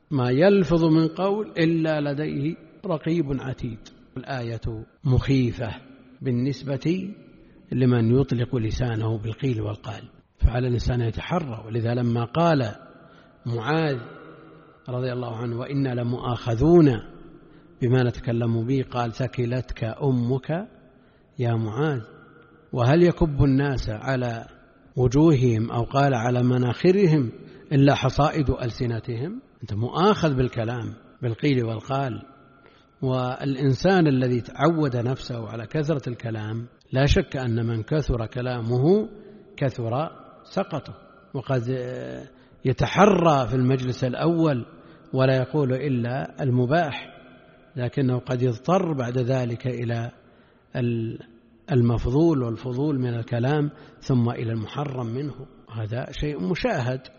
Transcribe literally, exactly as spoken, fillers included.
ما يلفظ من قول إلا لديه رقيب عتيد. الآية مخيفة بالنسبة لمن يطلق لسانه بالقيل والقال، فعلى الإنسان يتحرى. ولذا لما قال معاذ رضي الله عنه وإنا لمؤاخذون بما نتكلم به، قال ثكلتك أمك يا معاذ. وهل يكب الناس على وجوههم أو قال على مناخرهم إلا حصائد ألسنتهم؟ أنت مؤاخذ بالكلام بالقيل والقال. والإنسان الذي تعود نفسه على كثرة الكلام لا شك أن من كثر كلامه كثر سقطه، وقد يتحرى في المجلس الأول ولا يقول إلا المباح، لكنه قد يضطر بعد ذلك إلى المفضول والفضول من الكلام ثم إلى المحرم منه. هذا شيء مشاهد.